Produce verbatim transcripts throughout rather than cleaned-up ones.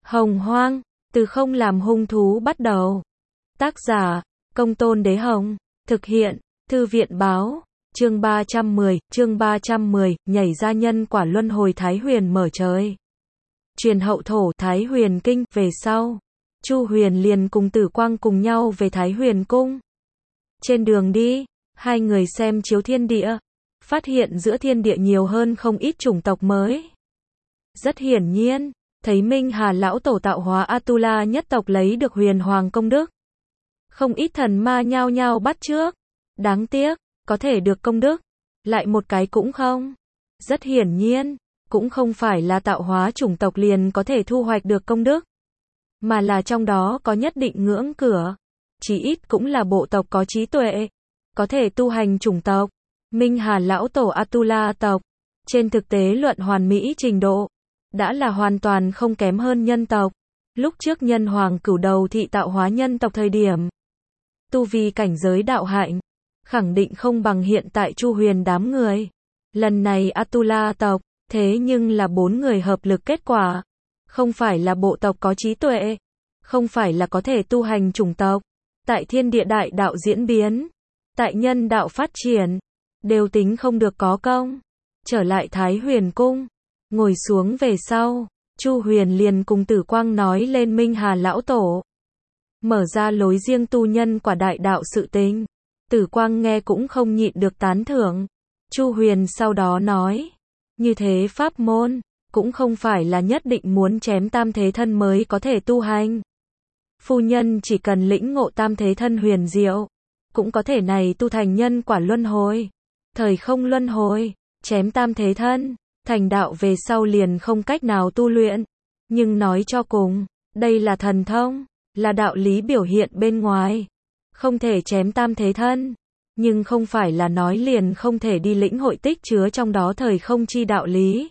Hồng Hoang, từ không làm hung thú bắt đầu. Tác giả, Công Tôn Đế Hồng. Thực hiện, Thư viện Báo. Chương ba trăm mười, chương ba trăm mười, nhảy ra nhân quả luân hồi Thái Huyền mở trời. Truyền hậu thổ Thái Huyền kinh, về sau, Chu Huyền liền cùng Tử Quang cùng nhau về Thái Huyền cung. Trên đường đi, hai người xem chiếu thiên địa, phát hiện giữa thiên địa nhiều hơn không ít chủng tộc mới. Rất hiển nhiên, thấy Minh Hà lão tổ tạo hóa Atula nhất tộc lấy được huyền hoàng công đức. Không ít thần ma nhao nhao bắt chước. Đáng tiếc, có thể được công đức, lại một cái cũng không. Rất hiển nhiên, cũng không phải là tạo hóa chủng tộc liền có thể thu hoạch được công đức, mà là trong đó có nhất định ngưỡng cửa. Chí ít cũng là bộ tộc có trí tuệ, có thể tu hành chủng tộc. Minh Hà lão tổ Atula tộc, trên thực tế luận hoàn mỹ trình độ, đã là hoàn toàn không kém hơn nhân tộc. Lúc trước nhân hoàng cửu đầu thị tạo hóa nhân tộc thời điểm, tu vi cảnh giới đạo hạnh, khẳng định không bằng hiện tại Chu Huyền đám người. Lần này Atula tộc, thế nhưng là bốn người hợp lực kết quả. Không phải là bộ tộc có trí tuệ, không phải là có thể tu hành chủng tộc. Tại thiên địa đại đạo diễn biến, tại nhân đạo phát triển, đều tính không được có công. Trở lại Thái Huyền cung, ngồi xuống về sau, Chu Huyền liền cùng Tử Quang nói lên Minh Hà lão tổ, mở ra lối riêng tu nhân quả đại đạo sự tình. Tử Quang nghe cũng không nhịn được tán thưởng. Chu Huyền sau đó nói, như thế pháp môn, cũng không phải là nhất định muốn chém tam thế thân mới có thể tu hành. Phu nhân chỉ cần lĩnh ngộ tam thế thân huyền diệu, cũng có thể này tu thành nhân quả luân hồi, thời không luân hồi, chém tam thế thân, thành đạo về sau liền không cách nào tu luyện. Nhưng nói cho cùng, đây là thần thông, là đạo lý biểu hiện bên ngoài. Không thể chém tam thế thân, nhưng không phải là nói liền không thể đi lĩnh hội tích chứa trong đó thời không chi đạo lý.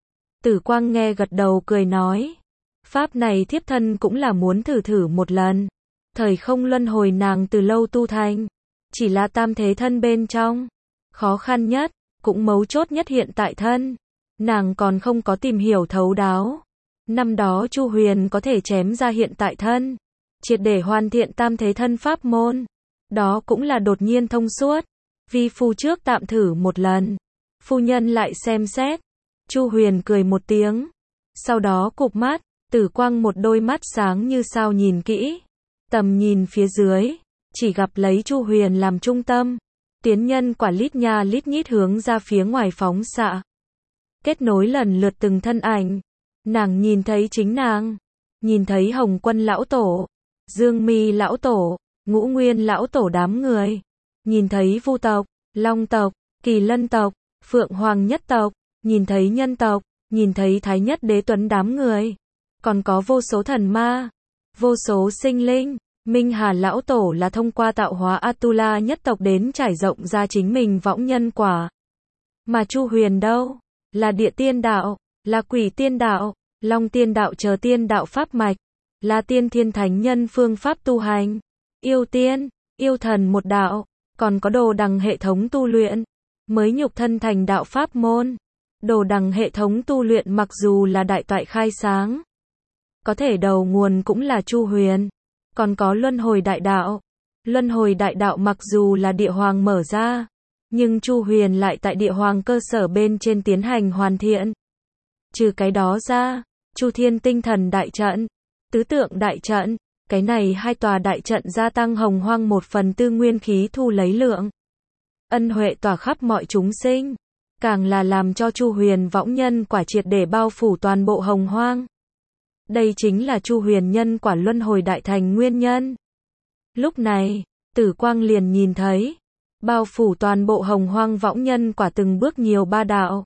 Tử Quang nghe gật đầu cười nói, pháp này thiếp thân cũng là muốn thử thử một lần. Thời không luân hồi nàng từ lâu tu thành, chỉ là tam thế thân bên trong, khó khăn nhất, cũng mấu chốt nhất hiện tại thân, nàng còn không có tìm hiểu thấu đáo. Năm đó Chu Huyền có thể chém ra hiện tại thân, triệt để hoàn thiện tam thế thân pháp môn, đó cũng là đột nhiên thông suốt. Vi phu trước tạm thử một lần, phu nhân lại xem xét. Chu Huyền cười một tiếng, sau đó cụp mắt. Tử Quang một đôi mắt sáng như sao nhìn kỹ, tầm nhìn phía dưới, chỉ gặp lấy Chu Huyền làm trung tâm, tiến nhân quả lít nha lít nhít hướng ra phía ngoài phóng xạ, kết nối lần lượt từng thân ảnh. Nàng nhìn thấy chính nàng, nhìn thấy Hồng Quân lão tổ, Dương Mi lão tổ, Ngũ Nguyên lão tổ đám người, nhìn thấy Vu tộc, Long tộc, Kỳ Lân tộc, Phượng Hoàng nhất tộc, nhìn thấy nhân tộc, nhìn thấy Thái Nhất Đế Tuấn đám người, còn có vô số thần ma, vô số sinh linh. Minh Hà lão tổ là thông qua tạo hóa Atula nhất tộc đến trải rộng ra chính mình võng nhân quả. Mà Chu Huyền đâu? Là địa tiên đạo, là quỷ tiên đạo, long tiên đạo chờ tiên đạo pháp mạch, là tiên thiên thánh nhân phương pháp tu hành, yêu tiên, yêu thần một đạo, còn có đồ đằng hệ thống tu luyện, mới nhục thân thành đạo pháp môn. Đồ đằng hệ thống tu luyện mặc dù là đại toại khai sáng, có thể đầu nguồn cũng là Chu Huyền. Còn có luân hồi đại đạo. Luân hồi đại đạo mặc dù là địa hoàng mở ra, nhưng Chu Huyền lại tại địa hoàng cơ sở bên trên tiến hành hoàn thiện. Trừ cái đó ra, Chu Thiên tinh thần đại trận, tứ tượng đại trận, cái này hai tòa đại trận gia tăng hồng hoang một phần tư nguyên khí thu lấy lượng. Ân huệ tỏa khắp mọi chúng sinh, càng là làm cho Chu Huyền võng nhân quả triệt để bao phủ toàn bộ hồng hoang. Đây chính là Chu Huyền nhân quả luân hồi đại thành nguyên nhân. Lúc này, Tử Quang liền nhìn thấy, bao phủ toàn bộ hồng hoang võng nhân quả từng bước nhiều ba đạo.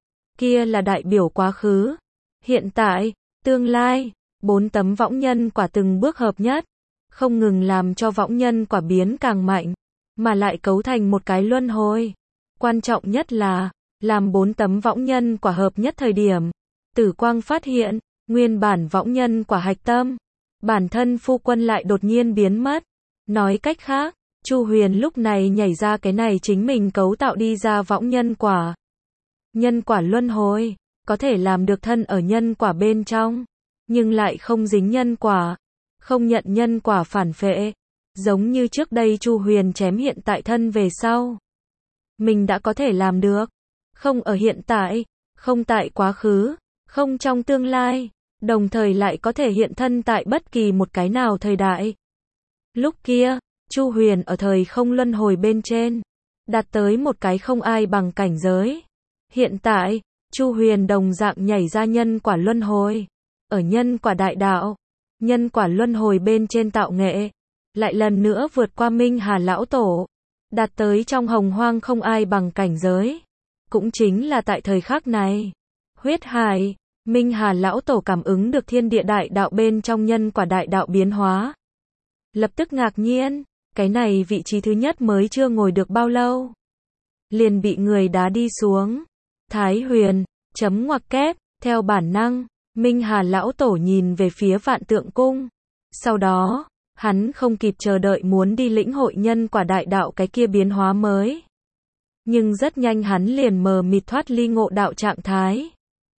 Kia là đại biểu quá khứ, hiện tại, tương lai, bốn tấm võng nhân quả từng bước hợp nhất, không ngừng làm cho võng nhân quả biến càng mạnh, mà lại cấu thành một cái luân hồi. Quan trọng nhất là, làm bốn tấm võng nhân quả hợp nhất thời điểm, Tử Quang phát hiện, nguyên bản võng nhân quả hạch tâm, bản thân phu quân lại đột nhiên biến mất. Nói cách khác, Chu Huyền lúc này nhảy ra cái này chính mình cấu tạo đi ra võng nhân quả. Nhân quả luân hồi, có thể làm được thân ở nhân quả bên trong. nhưng lại không dính nhân quả, không nhận nhân quả phản phệ. Giống như trước đây Chu Huyền chém hiện tại thân về sau. Mình đã có thể làm được. Không ở hiện tại, không tại quá khứ, không trong tương lai, đồng thời lại có thể hiện thân tại bất kỳ một cái nào thời đại. Lúc kia, Chu Huyền ở thời không luân hồi bên trên, đạt tới một cái không ai bằng cảnh giới. Hiện tại, Chu Huyền đồng dạng nhảy ra nhân quả luân hồi. Ở nhân quả đại đạo, nhân quả luân hồi bên trên tạo nghệ, lại lần nữa vượt qua Minh Hà Lão Tổ, đạt tới trong hồng hoang không ai bằng cảnh giới. Cũng chính là tại thời khắc này, huyết hải, Minh Hà Lão Tổ cảm ứng được thiên địa đại đạo bên trong nhân quả đại đạo biến hóa. Lập tức ngạc nhiên, cái này vị trí thứ nhất mới chưa ngồi được bao lâu, liền bị người đá đi xuống. Thái Huyền, chấm ngoặc kép, theo bản năng, Minh Hà Lão Tổ nhìn về phía Vạn Tượng Cung. Sau đó, hắn không kịp chờ đợi muốn đi lĩnh hội nhân quả đại đạo cái kia biến hóa mới. Nhưng rất nhanh hắn liền mờ mịt thoát ly ngộ đạo trạng thái.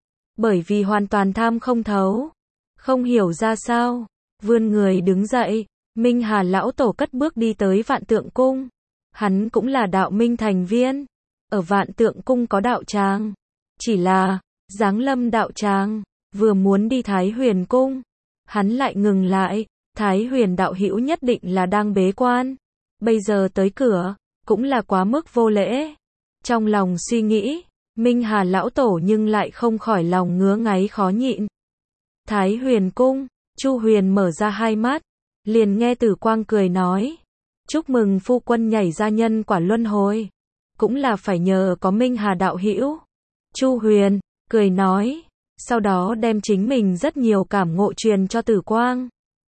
Bởi vì hoàn toàn tham không thấu, không hiểu ra sao, vươn người đứng dậy, Minh Hà Lão Tổ cất bước đi tới Vạn Tượng Cung. Hắn cũng là đạo minh thành viên, ở Vạn Tượng Cung có đạo tràng. Chỉ là, giáng lâm đạo tràng, vừa muốn đi Thái Huyền Cung, hắn lại ngừng lại. Thái Huyền đạo hữu nhất định là đang bế quan, bây giờ tới cửa, cũng là quá mức vô lễ. Trong lòng suy nghĩ, Minh Hà Lão Tổ nhưng lại không khỏi lòng ngứa ngáy khó nhịn. Thái Huyền Cung, Chu Huyền mở ra hai mắt, liền nghe Tử Quang cười nói, chúc mừng phu quân nhảy ra nhân quả luân hồi, cũng là phải nhờ có Minh Hà đạo hữu. Chu Huyền cười nói, sau đó đem chính mình rất nhiều cảm ngộ truyền cho Tử Quang.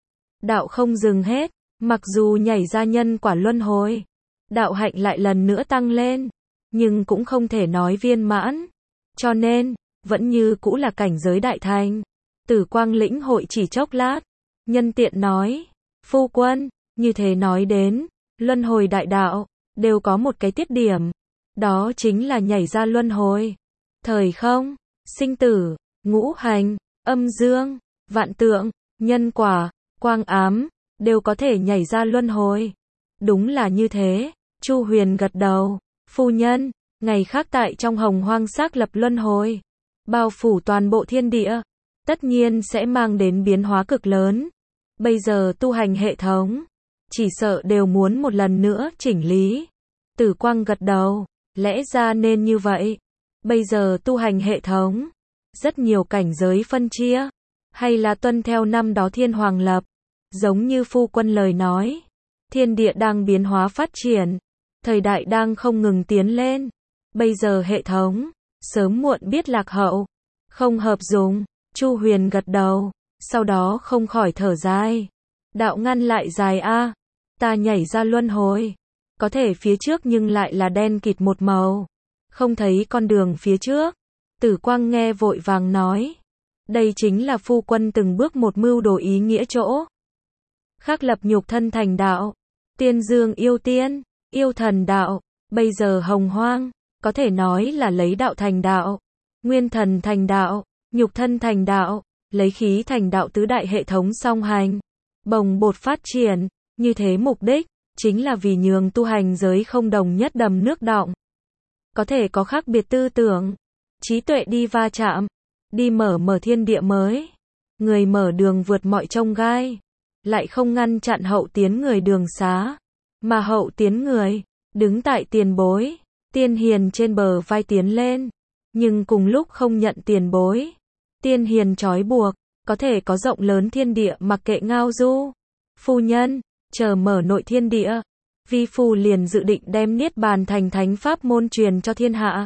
Đạo không dừng hết, mặc dù nhảy ra nhân quả luân hồi, đạo hạnh lại lần nữa tăng lên, nhưng cũng không thể nói viên mãn, cho nên, vẫn như cũ là cảnh giới đại thành. Tử Quang lĩnh hội chỉ chốc lát, nhân tiện nói, phu quân, như thế nói đến, luân hồi đại đạo, đều có một cái tiết điểm, đó chính là nhảy ra luân hồi. Thời không, sinh tử, ngũ hành, âm dương, vạn tượng, nhân quả, quang ám, đều có thể nhảy ra luân hồi. Đúng là như thế, Chu Huyền gật đầu, phu nhân, ngày khác tại trong hồng hoang xác lập luân hồi, bao phủ toàn bộ thiên địa, tất nhiên sẽ mang đến biến hóa cực lớn. Bây giờ tu hành hệ thống, chỉ sợ đều muốn một lần nữa chỉnh lý. Tử Quang gật đầu, lẽ ra nên như vậy. Bây giờ tu hành hệ thống, rất nhiều cảnh giới phân chia, hay là tuân theo năm đó thiên hoàng lập. Giống như phu quân lời nói, thiên địa đang biến hóa phát triển, thời đại đang không ngừng tiến lên. Bây giờ hệ thống, sớm muộn biết lạc hậu, không hợp dùng. Chu Huyền gật đầu, sau đó không khỏi thở dài. Đạo ngăn lại dài a, ta nhảy ra luân hồi, có thể phía trước nhưng lại là đen kịt một màu, không thấy con đường phía trước. Tử Quang nghe vội vàng nói, đây chính là phu quân từng bước một mưu đồ ý nghĩa chỗ. Khắc lập nhục thân thành đạo, tiên dương yêu tiên, yêu thần đạo, bây giờ hồng hoang, có thể nói là lấy đạo thành đạo, nguyên thần thành đạo, nhục thân thành đạo, lấy khí thành đạo, tứ đại hệ thống song hành, bồng bột phát triển. Như thế mục đích, chính là vì nhường tu hành giới không đồng nhất đầm nước đọng. Có thể có khác biệt tư tưởng, trí tuệ đi va chạm, đi mở mở thiên địa mới. Người mở đường vượt mọi chông gai, lại không ngăn chặn hậu tiến người đường xá, mà hậu tiến người, đứng tại tiền bối, tiên hiền trên bờ vai tiến lên, nhưng cùng lúc không nhận tiền bối, tiên hiền trói buộc, có thể có rộng lớn thiên địa mặc kệ ngao du. Phu nhân, chờ mở nội thiên địa, vi phu liền dự định đem niết bàn thành thánh pháp môn truyền cho thiên hạ.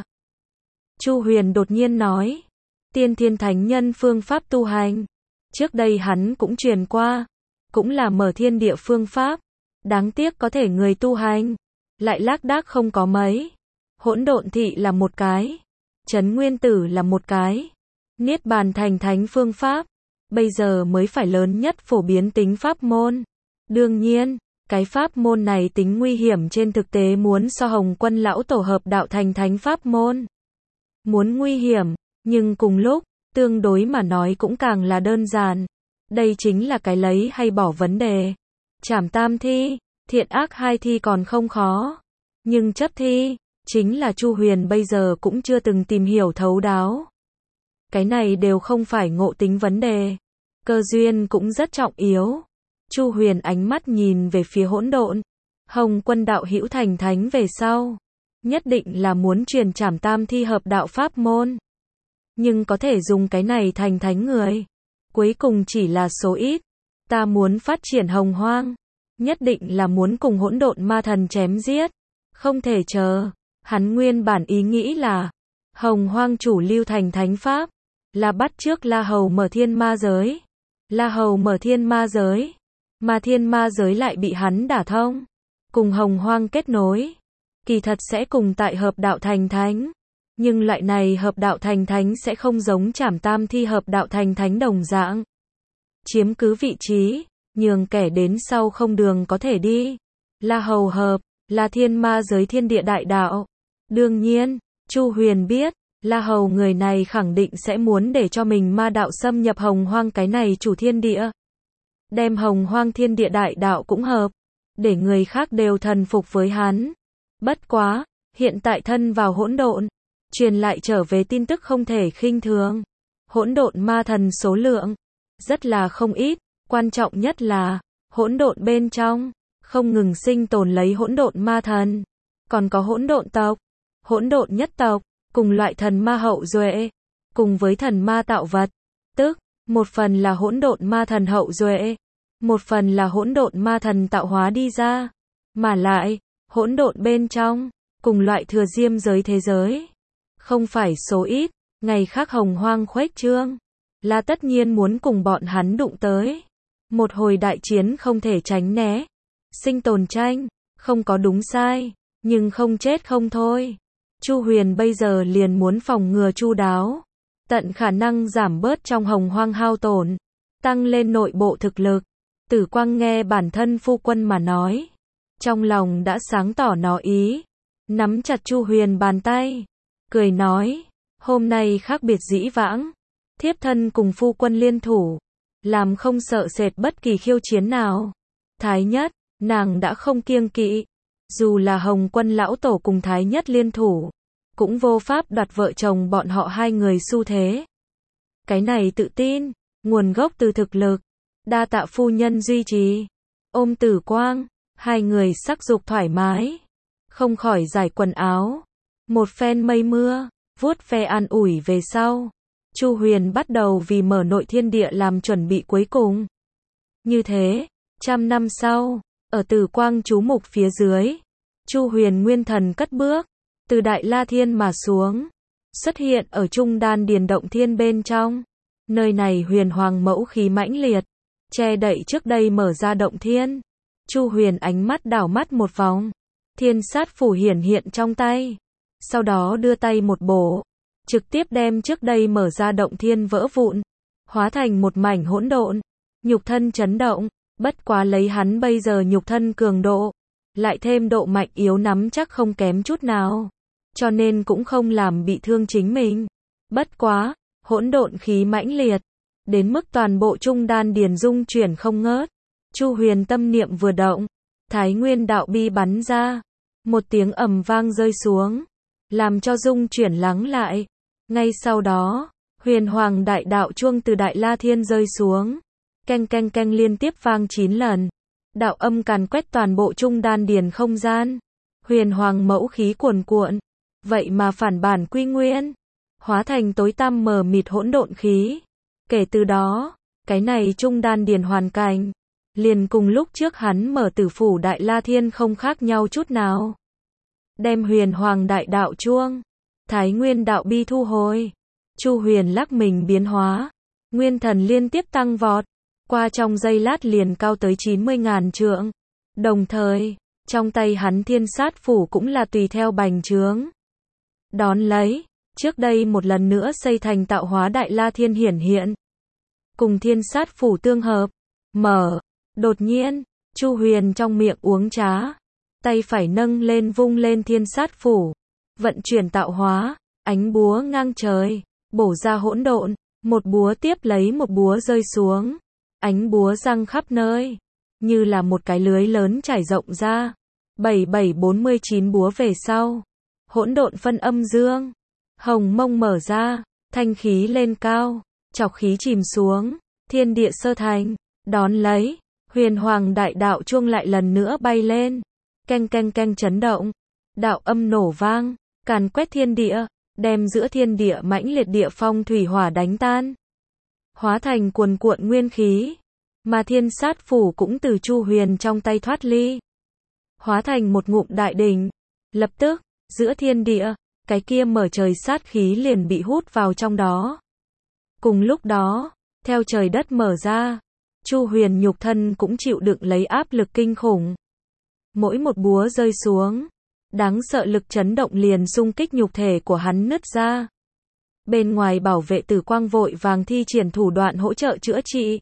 Chu Huyền đột nhiên nói, tiên thiên thánh nhân phương pháp tu hành, trước đây hắn cũng truyền qua, cũng là mở thiên địa phương pháp, đáng tiếc có thể người tu hành, lại lác đác không có mấy. Hỗn độn thị là một cái, Trấn Nguyên Tử là một cái, niết bàn thành thánh phương pháp, bây giờ mới phải lớn nhất phổ biến tính pháp môn. Đương nhiên, cái pháp môn này tính nguy hiểm trên thực tế muốn so Hồng Quân lão tổ hợp đạo thành thánh pháp môn. Muốn nguy hiểm, nhưng cùng lúc, tương đối mà nói cũng càng là đơn giản. Đây chính là cái lấy hay bỏ vấn đề. Trảm tam thi, thiện ác hai thi còn không khó. Nhưng chấp thi, chính là Chu Huyền bây giờ cũng chưa từng tìm hiểu thấu đáo. Cái này đều không phải ngộ tính vấn đề. Cơ duyên cũng rất trọng yếu. Chu Huyền ánh mắt nhìn về phía hỗn độn. Hồng Quân đạo hữu thành thánh về sau. Nhất định là muốn truyền trảm tam thi hợp đạo pháp môn. Nhưng có thể dùng cái này thành thánh người. Cuối cùng chỉ là số ít. Ta muốn phát triển hồng hoang. Nhất định là muốn cùng hỗn độn ma thần chém giết. Không thể chờ. Hắn nguyên bản ý nghĩ là hồng hoang chủ lưu thành thánh pháp. Là bắt trước La Hầu mở thiên ma giới. La Hầu mở thiên ma giới. Mà thiên ma giới lại bị hắn đả thông. Cùng hồng hoang kết nối. Kỳ thật sẽ cùng tại hợp đạo thành thánh. Nhưng loại này hợp đạo thành thánh sẽ không giống trảm tam thi hợp đạo thành thánh đồng dạng. Chiếm cứ vị trí, nhường kẻ đến sau không đường có thể đi. La Hầu hợp, là thiên ma giới thiên địa đại đạo. Đương nhiên, Chu Huyền biết, La Hầu người này khẳng định sẽ muốn để cho mình ma đạo xâm nhập hồng hoang cái này chủ thiên địa. Đem hồng hoang thiên địa đại đạo cũng hợp, để người khác đều thần phục với hắn. Bất quá, hiện tại thân vào hỗn độn, truyền lại trở về tin tức không thể khinh thường. Hỗn độn ma thần số lượng rất là không ít, quan trọng nhất là hỗn độn bên trong không ngừng sinh tồn lấy hỗn độn ma thần, còn có hỗn độn tộc, hỗn độn nhất tộc, cùng loại thần ma hậu duệ, cùng với thần ma tạo vật, tức một phần là hỗn độn ma thần hậu duệ, một phần là hỗn độn ma thần tạo hóa đi ra, mà lại hỗn độn bên trong cùng loại thừa diêm giới thế giới, không phải số ít. Ngày khác hồng hoang khuếch trương, là tất nhiên muốn cùng bọn hắn đụng tới. Một hồi đại chiến không thể tránh né. Sinh tồn tranh, không có đúng sai, nhưng không chết không thôi. Chu Huyền bây giờ liền muốn phòng ngừa chu đáo, tận khả năng giảm bớt trong hồng hoang hao tổn, tăng lên nội bộ thực lực. Tử Quang nghe bản thân phu quân mà nói, trong lòng đã sáng tỏ nó ý, nắm chặt Chu Huyền bàn tay, cười nói, hôm nay khác biệt dĩ vãng, thiếp thân cùng phu quân liên thủ, làm không sợ sệt bất kỳ khiêu chiến nào. Thái Nhất, nàng đã không kiêng kỵ, dù là Hồng Quân lão tổ cùng Thái Nhất liên thủ, cũng vô pháp đoạt vợ chồng bọn họ hai người xu thế. Cái này tự tin, nguồn gốc từ thực lực, đa tạ phu nhân duy trì. Ôm Tử Quang, hai người sắc dục thoải mái, không khỏi giải quần áo, một phen mây mưa, vuốt ve an ủi về sau. Chu Huyền bắt đầu vì mở nội thiên địa làm chuẩn bị cuối cùng. Như thế, trăm năm sau, ở Tử Quang chú mục phía dưới, Chu Huyền nguyên thần cất bước, từ Đại La Thiên mà xuống, xuất hiện ở Trung Đan Điền động thiên bên trong. Nơi này huyền hoàng mẫu khí mãnh liệt, che đậy trước đây mở ra động thiên. Chu Huyền ánh mắt đảo mắt một vòng, thiên sát phủ hiển hiện trong tay, sau đó đưa tay một bổ, trực tiếp đem trước đây mở ra động thiên vỡ vụn, hóa thành một mảnh hỗn độn, nhục thân chấn động. Bất quá lấy hắn bây giờ nhục thân cường độ, lại thêm độ mạnh yếu nắm chắc không kém chút nào, cho nên cũng không làm bị thương chính mình. Bất quá, hỗn độn khí mãnh liệt, đến mức toàn bộ Trung Đan Điền dung chuyển không ngớt. Chu Huyền tâm niệm vừa động, Thái Nguyên đạo bi bắn ra, một tiếng ầm vang rơi xuống, làm cho dung chuyển lắng lại. Ngay sau đó, Huyền Hoàng đại đạo chuông từ Đại La Thiên rơi xuống, keng keng keng liên tiếp vang chín lần. Đạo âm càn quét toàn bộ Trung Đan Điền không gian. Huyền Hoàng mẫu khí cuồn cuộn, vậy mà phản bản quy nguyên, hóa thành tối tăm mờ mịt hỗn độn khí. Kể từ đó, cái này Trung Đan Điền hoàn cảnh, liền cùng lúc trước hắn mở Tử phủ Đại La Thiên không khác nhau chút nào. Đem Huyền Hoàng đại đạo chuông, Thái Nguyên đạo bi thu hồi. Chu Huyền lắc mình biến hóa, nguyên thần liên tiếp tăng vọt, qua trong giây lát liền cao tới chín mươi ngàn trượng. Đồng thời, trong tay hắn thiên sát phủ cũng là tùy theo bành trướng. Đón lấy, trước đây một lần nữa xây thành tạo hóa Đại La Thiên hiển hiện, cùng thiên sát phủ tương hợp, mở. Đột nhiên, Chu Huyền trong miệng uống trá, tay phải nâng lên vung lên thiên sát phủ, vận chuyển tạo hóa, ánh búa ngang trời, bổ ra hỗn độn, một búa tiếp lấy một búa rơi xuống. ánh búa răng khắp nơi, như là một cái lưới lớn trải rộng ra. bảy bảy bốn mươi chín búa về sau, hỗn độn phân âm dương, hồng mông mở ra, thanh khí lên cao, trọc khí chìm xuống, thiên địa sơ thành, đón lấy, huyền hoàng đại đạo chuông lại lần nữa bay lên, keng keng keng chấn động, đạo âm nổ vang, càn quét thiên địa, đem giữa thiên địa mãnh liệt địa phong thủy hỏa đánh tan, hóa thành cuồn cuộn nguyên khí, mà thiên sát phủ cũng từ Chu Huyền trong tay thoát ly, hóa thành một ngụm đại đỉnh, lập tức, giữa thiên địa, cái kia mở trời sát khí liền bị hút vào trong đó. Cùng lúc đó, theo trời đất mở ra, Chu Huyền nhục thân cũng chịu đựng lấy áp lực kinh khủng. Mỗi một búa rơi xuống, đáng sợ lực chấn động liền xung kích nhục thể của hắn nứt ra. Bên ngoài bảo vệ Tử Quang vội vàng thi triển thủ đoạn hỗ trợ chữa trị.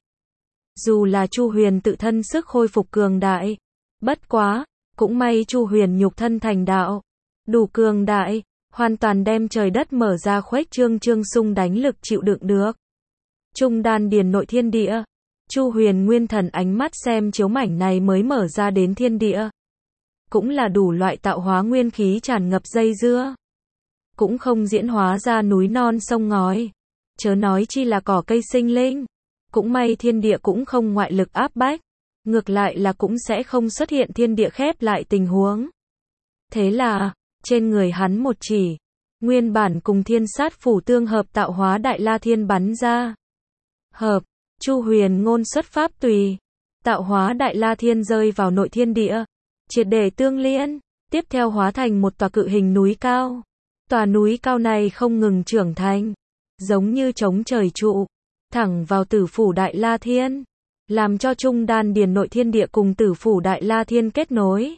Dù là Chu Huyền tự thân sức khôi phục cường đại, bất quá, cũng may Chu Huyền nhục thân thành đạo, đủ cường đại, hoàn toàn đem trời đất mở ra khuếch trương trương xung đánh lực chịu đựng được. Trung đan điền nội thiên địa, Chu Huyền nguyên thần ánh mắt xem chiếu mảnh này mới mở ra đến thiên địa. Cũng là đủ loại tạo hóa nguyên khí tràn ngập dây dưa. Cũng không diễn hóa ra núi non sông ngói. Chớ nói chi là cỏ cây sinh linh. Cũng may thiên địa cũng không ngoại lực áp bách. Ngược lại là cũng sẽ không xuất hiện thiên địa khép lại tình huống. Thế là, trên người hắn một chỉ, nguyên bản cùng thiên sát phủ tương hợp tạo hóa đại la thiên bắn ra. Hợp, Chu Huyền ngôn xuất pháp tùy, tạo hóa đại la thiên rơi vào nội thiên địa, triệt để tương liên, tiếp theo hóa thành một tòa cự hình núi cao. Tòa núi cao này không ngừng trưởng thành, giống như chống trời trụ, thẳng vào tử phủ đại la thiên, làm cho trung đan điền nội thiên địa cùng tử phủ đại la thiên kết nối.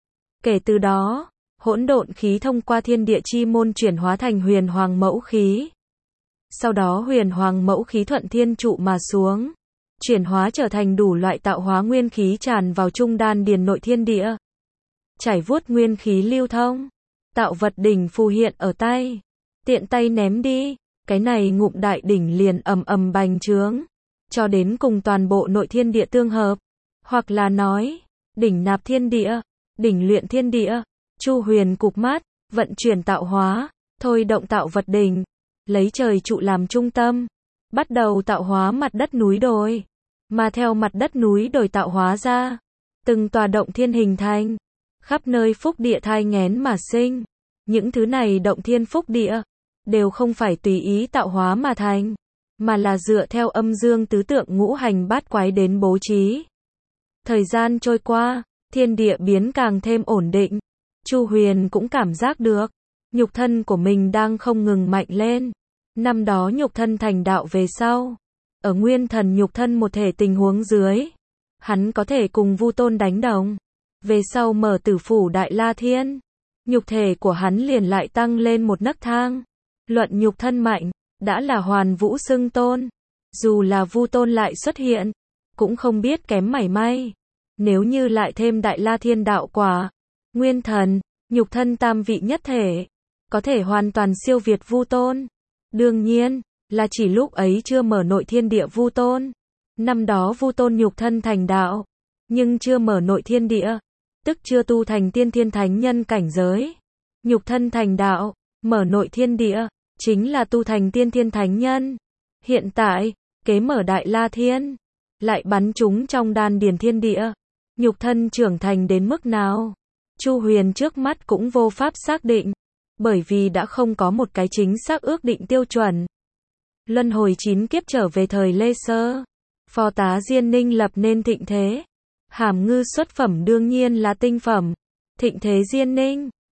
Kể từ đó, hỗn độn khí thông qua thiên địa chi môn chuyển hóa thành huyền hoàng mẫu khí. Sau đó huyền hoàng mẫu khí thuận thiên trụ mà xuống, chuyển hóa trở thành đủ loại tạo hóa nguyên khí tràn vào trung đan điền nội thiên địa. Chảy vuốt nguyên khí lưu thông, tạo vật đỉnh phù hiện ở tay, tiện tay ném đi, cái này ngụm đại đỉnh liền ầm ầm bành trướng, cho đến cùng toàn bộ nội thiên địa tương hợp, hoặc là nói, đỉnh nạp thiên địa, đỉnh luyện thiên địa. Chu Huyền cụp mắt, vận chuyển tạo hóa, thôi động tạo vật đỉnh, lấy trời trụ làm trung tâm, bắt đầu tạo hóa mặt đất núi đồi, mà theo mặt đất núi đồi tạo hóa ra, từng tòa động thiên hình thành, khắp nơi phúc địa thai nghén mà sinh. Những thứ này động thiên phúc địa, đều không phải tùy ý tạo hóa mà thành, mà là dựa theo âm dương tứ tượng ngũ hành bát quái đến bố trí. Thời gian trôi qua, thiên địa biến càng thêm ổn định. Chu Huyền cũng cảm giác được, nhục thân của mình đang không ngừng mạnh lên. Năm đó nhục thân thành đạo về sau, ở nguyên thần nhục thân một thể tình huống dưới, hắn có thể cùng Vu Tôn đánh đồng. Về sau mở tử phủ đại la thiên, nhục thể của hắn liền lại tăng lên một nấc thang. Luận nhục thân mạnh, đã là hoàn vũ xưng tôn. Dù là Vu Tôn lại xuất hiện, cũng không biết kém mảy may. Nếu như lại thêm đại la thiên đạo quả, nguyên thần, nhục thân tam vị nhất thể, có thể hoàn toàn siêu việt Vu Tôn. Đương nhiên, là chỉ lúc ấy chưa mở nội thiên địa Vu Tôn. Năm đó Vu Tôn nhục thân thành đạo, nhưng chưa mở nội thiên địa, tức chưa tu thành tiên thiên thánh nhân cảnh giới. Nhục thân thành đạo, mở nội thiên địa, chính là tu thành tiên thiên thánh nhân. Hiện tại, kế mở đại la thiên, lại bắn chúng trong đan điền thiên địa. Nhục thân trưởng thành đến mức nào? Chu Huyền trước mắt cũng vô pháp xác định, bởi vì đã không có một cái chính xác ước định tiêu chuẩn. Luân hồi chín kiếp trở về thời Lê Sơ, phò tá Diên Ninh lập nên thịnh thế. Hàm ngư xuất phẩm đương nhiên là tinh phẩm. Thịnh thế Diên Ninh,